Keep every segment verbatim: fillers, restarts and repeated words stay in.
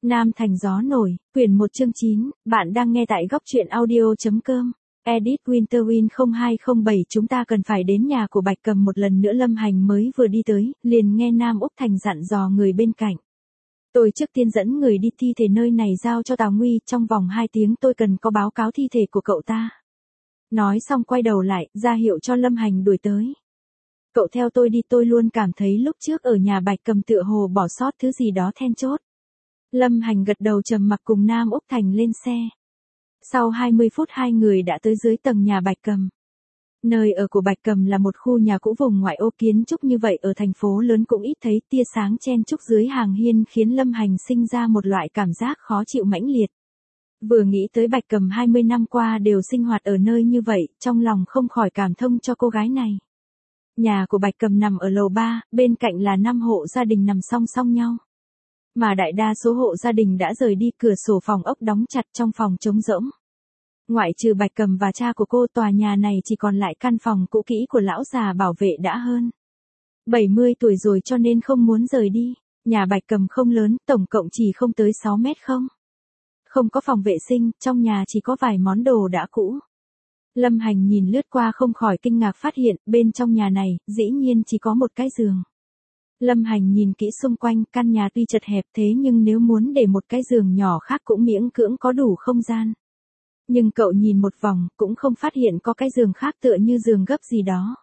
Nam Thành gió nổi, quyển một chương chín, bạn đang nghe tại góc truyện audio.com. Edit Winterwind không hai không bảy chúng ta cần phải đến nhà của Bạch Cầm một lần nữa. Lâm Hành mới vừa đi tới, liền nghe Nam Úc Thành dặn dò người bên cạnh. Tôi trước tiên dẫn người đi thi thể nơi này giao cho Tào Nguy, trong vòng hai tiếng tôi cần có báo cáo thi thể của cậu ta. Nói xong quay đầu lại, ra hiệu cho Lâm Hành đuổi tới. Cậu theo tôi đi, tôi luôn cảm thấy lúc trước ở nhà Bạch Cầm tựa hồ bỏ sót thứ gì đó then chốt. Lâm Hành gật đầu trầm mặc cùng Nam Úc Thành lên xe. Sau hai mươi phút hai người đã tới dưới tầng nhà Bạch Cầm. Nơi ở của Bạch Cầm là một khu nhà cũ vùng ngoại ô, kiến trúc như vậy ở thành phố lớn cũng ít thấy, tia sáng chen chúc dưới hàng hiên khiến Lâm Hành sinh ra một loại cảm giác khó chịu mãnh liệt. Vừa nghĩ tới Bạch Cầm hai mươi năm qua đều sinh hoạt ở nơi như vậy, trong lòng không khỏi cảm thông cho cô gái này. Nhà của Bạch Cầm nằm ở lầu ba, bên cạnh là năm hộ gia đình nằm song song nhau. Mà đại đa số hộ gia đình đã rời đi, cửa sổ phòng ốc đóng chặt, trong phòng trống rỗng. Ngoại trừ Bạch Cầm và cha của cô, tòa nhà này chỉ còn lại căn phòng cũ kỹ của lão già bảo vệ đã hơn bảy mươi tuổi rồi cho nên không muốn rời đi. Nhà Bạch Cầm không lớn, tổng cộng chỉ không tới sáu mét không. Không có phòng vệ sinh, trong nhà chỉ có vài món đồ đã cũ. Lâm Hành nhìn lướt qua không khỏi kinh ngạc phát hiện, bên trong nhà này, dĩ nhiên chỉ có một cái giường. Lâm Hành nhìn kỹ xung quanh, căn nhà tuy chật hẹp thế nhưng nếu muốn để một cái giường nhỏ khác cũng miễn cưỡng có đủ không gian. Nhưng cậu nhìn một vòng, cũng không phát hiện có cái giường khác tựa như giường gấp gì đó.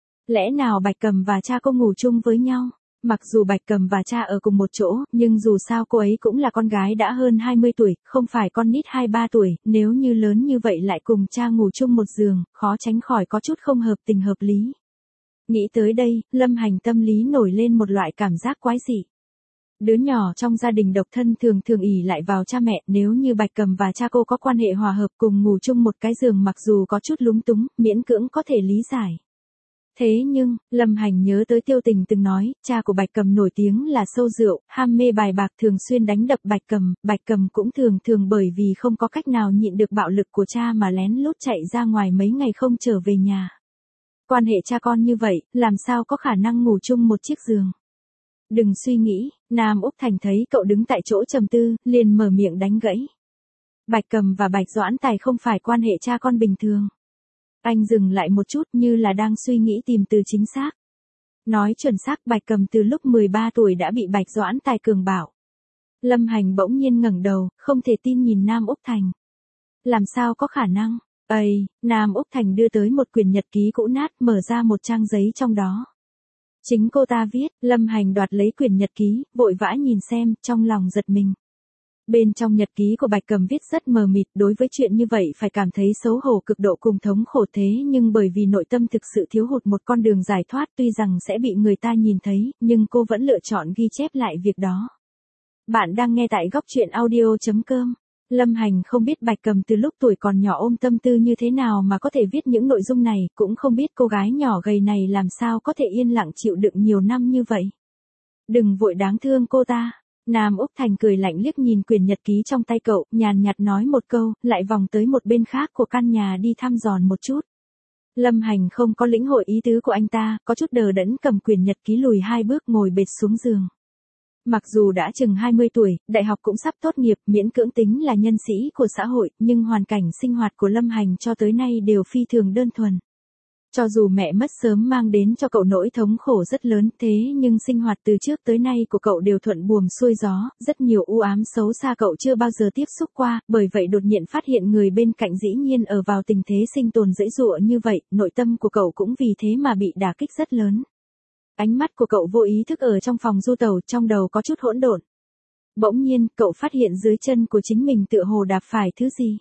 Lẽ nào Bạch Cầm và cha cô ngủ chung với nhau? Mặc dù Bạch Cầm và cha ở cùng một chỗ, nhưng dù sao cô ấy cũng là con gái đã hơn hai mươi tuổi, không phải con nít hai ba tuổi, nếu như lớn như vậy lại cùng cha ngủ chung một giường, khó tránh khỏi có chút không hợp tình hợp lý. Nghĩ tới đây, Lâm Hành tâm lý nổi lên một loại cảm giác quái dị. Đứa nhỏ trong gia đình độc thân thường thường ỷ lại vào cha mẹ, nếu như Bạch Cầm và cha cô có quan hệ hòa hợp cùng ngủ chung một cái giường mặc dù có chút lúng túng, miễn cưỡng có thể lý giải. Thế nhưng, Lâm Hành nhớ tới Tiêu Tình từng nói, cha của Bạch Cầm nổi tiếng là sâu rượu, ham mê bài bạc, thường xuyên đánh đập Bạch Cầm, Bạch Cầm cũng thường thường bởi vì không có cách nào nhịn được bạo lực của cha mà lén lút chạy ra ngoài mấy ngày không trở về nhà. Quan hệ cha con như vậy, làm sao có khả năng ngủ chung một chiếc giường. Đừng suy nghĩ, Nam Úc Thành thấy cậu đứng tại chỗ trầm tư, liền mở miệng đánh gãy. Bạch Cầm và Bạch Doãn Tài không phải quan hệ cha con bình thường. Anh dừng lại một chút như là đang suy nghĩ tìm từ chính xác. Nói chuẩn xác, Bạch Cầm từ lúc mười ba tuổi đã bị Bạch Doãn Tài cường bạo. Lâm Hành bỗng nhiên ngẩng đầu, không thể tin nhìn Nam Úc Thành. Làm sao có khả năng? Ây, Nam Úc Thành đưa tới một quyển nhật ký cũ nát, mở ra một trang giấy trong đó. Chính cô ta viết. Lâm Hành đoạt lấy quyển nhật ký, vội vã nhìn xem, trong lòng giật mình. Bên trong nhật ký của Bạch Cầm viết rất mờ mịt, đối với chuyện như vậy phải cảm thấy xấu hổ cực độ cùng thống khổ, thế nhưng bởi vì nội tâm thực sự thiếu hụt một con đường giải thoát, tuy rằng sẽ bị người ta nhìn thấy, nhưng cô vẫn lựa chọn ghi chép lại việc đó. Bạn đang nghe tại góc truyện audio.com. Lâm Hành không biết Bạch Cầm từ lúc tuổi còn nhỏ ôm tâm tư như thế nào mà có thể viết những nội dung này, cũng không biết cô gái nhỏ gầy này làm sao có thể yên lặng chịu đựng nhiều năm như vậy. Đừng vội đáng thương cô ta. Nam Úc Thành cười lạnh liếc nhìn quyển nhật ký trong tay cậu, nhàn nhạt nói một câu, lại vòng tới một bên khác của căn nhà đi thăm dò một chút. Lâm Hành không có lĩnh hội ý tứ của anh ta, có chút đờ đẫn cầm quyển nhật ký lùi hai bước ngồi bệt xuống giường. Mặc dù đã chừng hai mươi tuổi, đại học cũng sắp tốt nghiệp, miễn cưỡng tính là nhân sĩ của xã hội, nhưng hoàn cảnh sinh hoạt của Lâm Hành cho tới nay đều phi thường đơn thuần. Cho dù mẹ mất sớm mang đến cho cậu nỗi thống khổ rất lớn, thế nhưng sinh hoạt từ trước tới nay của cậu đều thuận buồm xuôi gió, rất nhiều u ám xấu xa cậu chưa bao giờ tiếp xúc qua, bởi vậy đột nhiên phát hiện người bên cạnh dĩ nhiên ở vào tình thế sinh tồn dãy dụa như vậy, nội tâm của cậu cũng vì thế mà bị đả kích rất lớn. Ánh mắt của cậu vô ý thức ở trong phòng du tàu, trong đầu có chút hỗn độn. Bỗng nhiên, cậu phát hiện dưới chân của chính mình tựa hồ đạp phải thứ gì.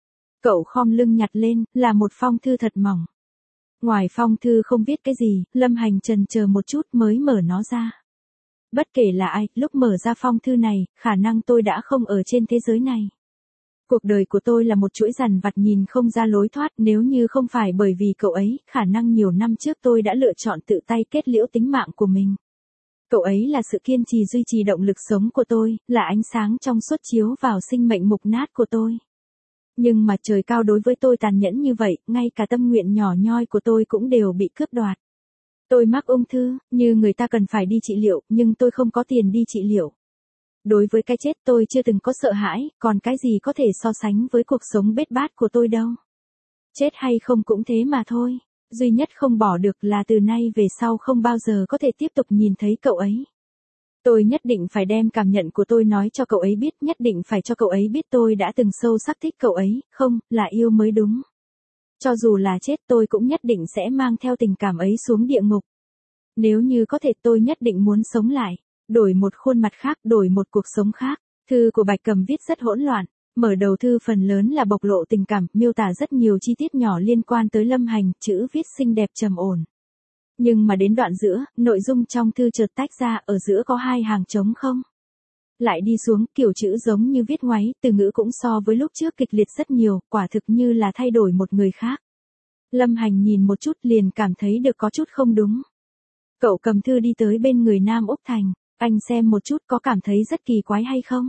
Cậu khom lưng nhặt lên, là một phong thư thật mỏng. Ngoài phong thư không viết cái gì, Lâm Hành chần chờ một chút mới mở nó ra. Bất kể là ai, lúc mở ra phong thư này, khả năng tôi đã không ở trên thế giới này. Cuộc đời của tôi là một chuỗi dằn vặt nhìn không ra lối thoát, nếu như không phải bởi vì cậu ấy, khả năng nhiều năm trước tôi đã lựa chọn tự tay kết liễu tính mạng của mình. Cậu ấy là sự kiên trì duy trì động lực sống của tôi, là ánh sáng trong suốt chiếu vào sinh mệnh mục nát của tôi. Nhưng mà trời cao đối với tôi tàn nhẫn như vậy, ngay cả tâm nguyện nhỏ nhoi của tôi cũng đều bị cướp đoạt. Tôi mắc ung thư, như người ta cần phải đi trị liệu, nhưng tôi không có tiền đi trị liệu. Đối với cái chết tôi chưa từng có sợ hãi, còn cái gì có thể so sánh với cuộc sống bết bát của tôi đâu. Chết hay không cũng thế mà thôi. Duy nhất không bỏ được là từ nay về sau không bao giờ có thể tiếp tục nhìn thấy cậu ấy. Tôi nhất định phải đem cảm nhận của tôi nói cho cậu ấy biết, nhất định phải cho cậu ấy biết tôi đã từng sâu sắc thích cậu ấy, không, là yêu mới đúng. Cho dù là chết tôi cũng nhất định sẽ mang theo tình cảm ấy xuống địa ngục. Nếu như có thể tôi nhất định muốn sống lại, đổi một khuôn mặt khác, đổi một cuộc sống khác. Thư của Bạch Cầm viết rất hỗn loạn. Mở đầu thư phần lớn là bộc lộ tình cảm, miêu tả rất nhiều chi tiết nhỏ liên quan tới Lâm Hành, chữ viết xinh đẹp trầm ổn. Nhưng mà đến đoạn giữa, nội dung trong thư chợt tách ra, ở giữa có hai hàng trống không. Lại đi xuống, kiểu chữ giống như viết ngoáy, từ ngữ cũng so với lúc trước kịch liệt rất nhiều, quả thực như là thay đổi một người khác. Lâm Hành nhìn một chút liền cảm thấy được có chút không đúng. Cậu cầm thư đi tới bên người Nam Úc Thành, anh xem một chút có cảm thấy rất kỳ quái hay không?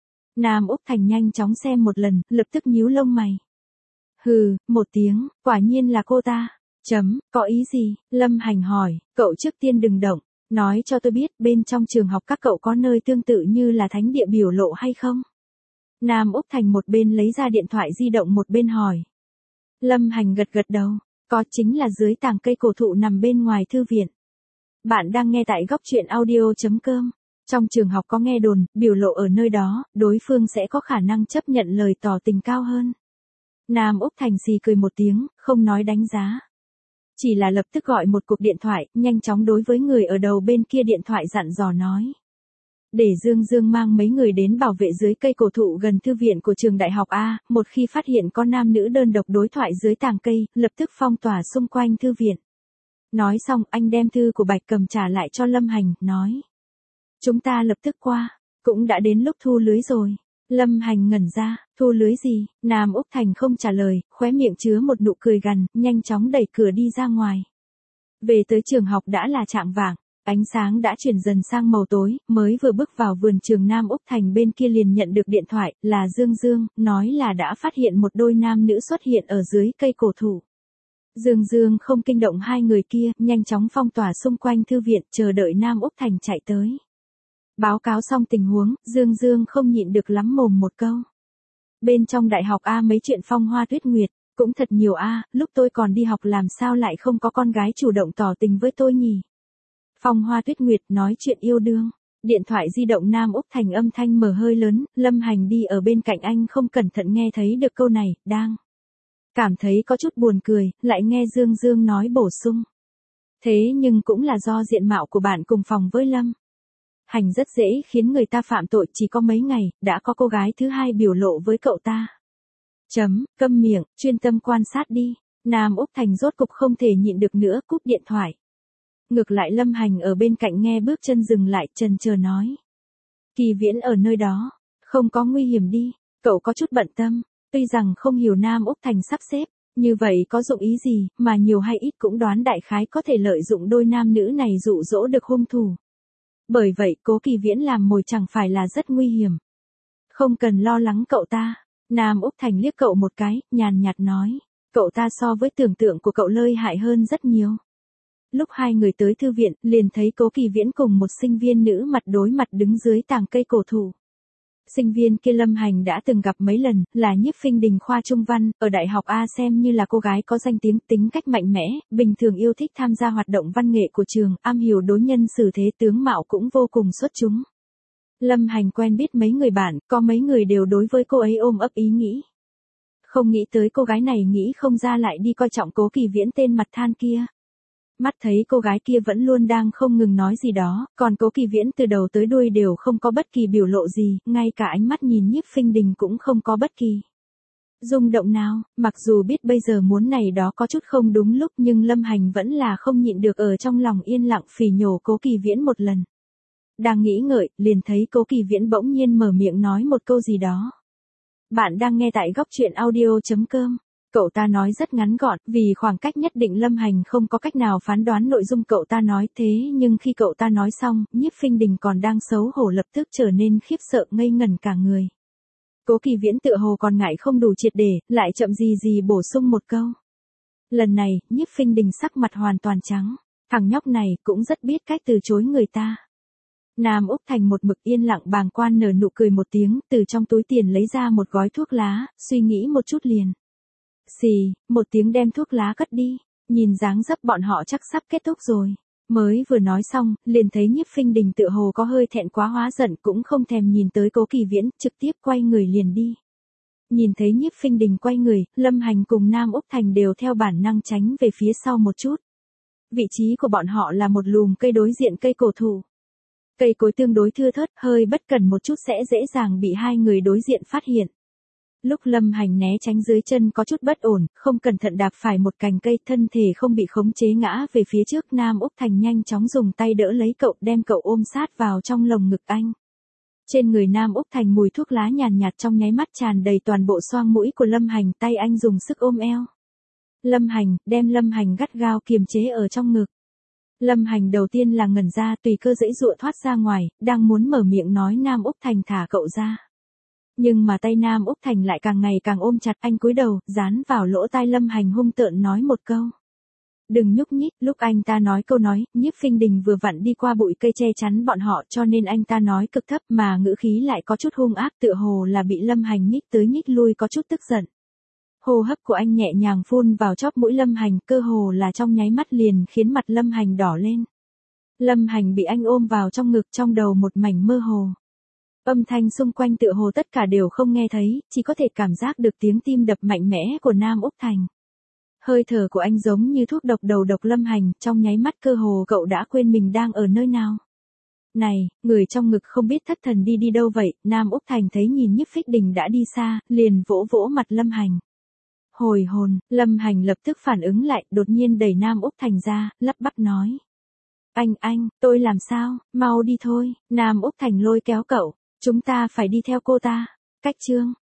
Nam Úc Thành nhanh chóng xem một lần, lập tức nhíu lông mày. Hừ, một tiếng, quả nhiên là cô ta. Chấm, có ý gì? Lâm Hành hỏi, cậu trước tiên đừng động, nói cho tôi biết bên trong trường học các cậu có nơi tương tự như là thánh địa biểu lộ hay không? Nam Úc Thành một bên lấy ra điện thoại di động một bên hỏi. Lâm Hành gật gật đầu, có, chính là dưới tàng cây cổ thụ nằm bên ngoài thư viện. Bạn đang nghe tại góc truyện audio chấm com. Trong trường học có nghe đồn, biểu lộ ở nơi đó, đối phương sẽ có khả năng chấp nhận lời tỏ tình cao hơn. Nam Úc Thành xì cười một tiếng, không nói đánh giá. Chỉ là lập tức gọi một cuộc điện thoại, nhanh chóng đối với người ở đầu bên kia điện thoại dặn dò nói. Để Dương Dương mang mấy người đến bảo vệ dưới cây cổ thụ gần thư viện của trường đại học A, một khi phát hiện có nam nữ đơn độc đối thoại dưới tàng cây, lập tức phong tỏa xung quanh thư viện. Nói xong anh đem thư của Bạch Cầm trả lại cho Lâm Hành, nói. Chúng ta lập tức qua, cũng đã đến lúc thu lưới rồi. Lâm Hành ngẩn ra, thu lưới gì? Nam Úc Thành không trả lời, khóe miệng chứa một nụ cười gằn, nhanh chóng đẩy cửa đi ra ngoài. Về tới trường học đã là chạng vạng, ánh sáng đã chuyển dần sang màu tối, mới vừa bước vào vườn trường Nam Úc Thành bên kia liền nhận được điện thoại, là Dương Dương, nói là đã phát hiện một đôi nam nữ xuất hiện ở dưới cây cổ thụ. Dương Dương không kinh động hai người kia, nhanh chóng phong tỏa xung quanh thư viện, chờ đợi Nam Úc Thành chạy tới. Báo cáo xong tình huống, Dương Dương không nhịn được lắm mồm một câu. Bên trong đại học A mấy chuyện phong hoa tuyết nguyệt, cũng thật nhiều A, lúc tôi còn đi học làm sao lại không có con gái chủ động tỏ tình với tôi nhỉ? Phong hoa tuyết nguyệt nói chuyện yêu đương. Điện thoại di động Nam Úc Thành âm thanh mở hơi lớn, Lâm Hành đi ở bên cạnh anh không cẩn thận nghe thấy được câu này, đang. Cảm thấy có chút buồn cười, lại nghe Dương Dương nói bổ sung. Thế nhưng cũng là do diện mạo của bạn cùng phòng với Lâm Hành rất dễ khiến người ta phạm tội, chỉ có mấy ngày, đã có cô gái thứ hai biểu lộ với cậu ta. Chấm, câm miệng, chuyên tâm quan sát đi. Nam Úc Thành rốt cục không thể nhịn được nữa, cúp điện thoại. Ngược lại Lâm Hành ở bên cạnh nghe bước chân dừng lại, chần chờ nói. Kỳ Viễn ở nơi đó, không có nguy hiểm đi, cậu có chút bận tâm, tuy rằng không hiểu Nam Úc Thành sắp xếp, như vậy có dụng ý gì, mà nhiều hay ít cũng đoán đại khái có thể lợi dụng đôi nam nữ này dụ dỗ được hung thủ. Bởi vậy Cố Kỳ Viễn làm mồi chẳng phải là rất nguy hiểm. Không cần lo lắng cậu ta. Nam Úc Thành liếc cậu một cái, nhàn nhạt nói. Cậu ta so với tưởng tượng của cậu lợi hại hơn rất nhiều. Lúc hai người tới thư viện, liền thấy Cố Kỳ Viễn cùng một sinh viên nữ mặt đối mặt đứng dưới tàng cây cổ thụ. Sinh viên kia Lâm Hành đã từng gặp mấy lần, là Nhiếp Phinh Đình khoa Trung Văn, ở đại học A xem như là cô gái có danh tiếng, tính cách mạnh mẽ, bình thường yêu thích tham gia hoạt động văn nghệ của trường, am hiểu đối nhân xử thế, tướng mạo cũng vô cùng xuất chúng. Lâm Hành quen biết mấy người bạn, có mấy người đều đối với cô ấy ôm ấp ý nghĩ. Không nghĩ tới cô gái này nghĩ không ra lại đi coi trọng Cố Kỳ Viễn tên mặt than kia. Mắt thấy cô gái kia vẫn luôn đang không ngừng nói gì đó, còn Cố Kỳ Viễn từ đầu tới đuôi đều không có bất kỳ biểu lộ gì, ngay cả ánh mắt nhìn Nhiếp Phinh Đình cũng không có bất kỳ rung động nào, mặc dù biết bây giờ muốn này đó có chút không đúng lúc nhưng Lâm Hành vẫn là không nhịn được ở trong lòng yên lặng phỉ nhổ Cố Kỳ Viễn một lần. Đang nghĩ ngợi, liền thấy Cố Kỳ Viễn bỗng nhiên mở miệng nói một câu gì đó. Bạn đang nghe tại góc truyện audio chấm com. Cậu ta nói rất ngắn gọn, vì khoảng cách nhất định Lâm Hành không có cách nào phán đoán nội dung cậu ta nói, thế nhưng khi cậu ta nói xong, Nhiếp Phinh Đình còn đang xấu hổ lập tức trở nên khiếp sợ ngây ngẩn cả người. Cố Kỳ Viễn tựa hồ còn ngại không đủ triệt để, lại chậm gì gì bổ sung một câu. Lần này, Nhiếp Phinh Đình sắc mặt hoàn toàn trắng, thằng nhóc này cũng rất biết cách từ chối người ta. Nam Úc Thành một mực yên lặng bàng quan nở nụ cười một tiếng, từ trong túi tiền lấy ra một gói thuốc lá, suy nghĩ một chút liền. Xì, một tiếng đem thuốc lá cất đi, nhìn dáng dấp bọn họ chắc sắp kết thúc rồi. Mới vừa nói xong, liền thấy Nhiếp Phinh Đình tựa hồ có hơi thẹn quá hóa giận cũng không thèm nhìn tới Cố Kỳ Viễn, trực tiếp quay người liền đi. Nhìn thấy Nhiếp Phinh Đình quay người, Lâm Hành cùng Nam Úc Thành đều theo bản năng tránh về phía sau một chút. Vị trí của bọn họ là một lùm cây đối diện cây cổ thụ. Cây cối tương đối thưa thớt, hơi bất cẩn một chút sẽ dễ dàng bị hai người đối diện phát hiện. Lúc Lâm Hành né tránh dưới chân có chút bất ổn, không cẩn thận đạp phải một cành cây, thân thể không bị khống chế ngã về phía trước. Nam Úc Thành nhanh chóng dùng tay đỡ lấy cậu, đem cậu ôm sát vào trong lồng ngực anh. Trên người Nam Úc Thành mùi thuốc lá nhàn nhạt, nhạt trong nháy mắt tràn đầy toàn bộ xoang mũi của Lâm Hành, tay anh dùng sức ôm eo Lâm Hành, đem Lâm Hành gắt gao kiềm chế ở trong ngực. Lâm Hành đầu tiên là ngẩn ra, tùy cơ giãy giụa thoát ra ngoài, đang muốn mở miệng nói Nam Úc Thành thả cậu ra. Nhưng mà tay Nam Úc Thành lại càng ngày càng ôm chặt, anh cúi đầu, dán vào lỗ tai Lâm Hành hung tợn nói một câu. Đừng nhúc nhích. Lúc anh ta nói câu nói, Nhiếp Phinh Đình vừa vặn đi qua bụi cây che chắn bọn họ, cho nên anh ta nói cực thấp mà ngữ khí lại có chút hung ác, tựa hồ là bị Lâm Hành nhích tới nhích lui có chút tức giận. Hô hấp của anh nhẹ nhàng phun vào chóp mũi Lâm Hành, cơ hồ là trong nháy mắt liền khiến mặt Lâm Hành đỏ lên. Lâm Hành bị anh ôm vào trong ngực, trong đầu một mảnh mơ hồ. Âm thanh xung quanh tựa hồ tất cả đều không nghe thấy, chỉ có thể cảm giác được tiếng tim đập mạnh mẽ của Nam Úc Thành. Hơi thở của anh giống như thuốc độc đầu độc Lâm Hành, trong nháy mắt cơ hồ cậu đã quên mình đang ở nơi nào. Này, người trong ngực không biết thất thần đi đi đâu vậy. Nam Úc Thành thấy nhìn Nhiếp Phinh Đình đã đi xa, liền vỗ vỗ mặt Lâm Hành. Hồi hồn, Lâm Hành lập tức phản ứng lại, đột nhiên đẩy Nam Úc Thành ra, lắp bắp nói. Anh, anh, tôi làm sao, mau đi thôi. Nam Úc Thành lôi kéo cậu, chúng ta phải đi theo cô ta. Cách chương.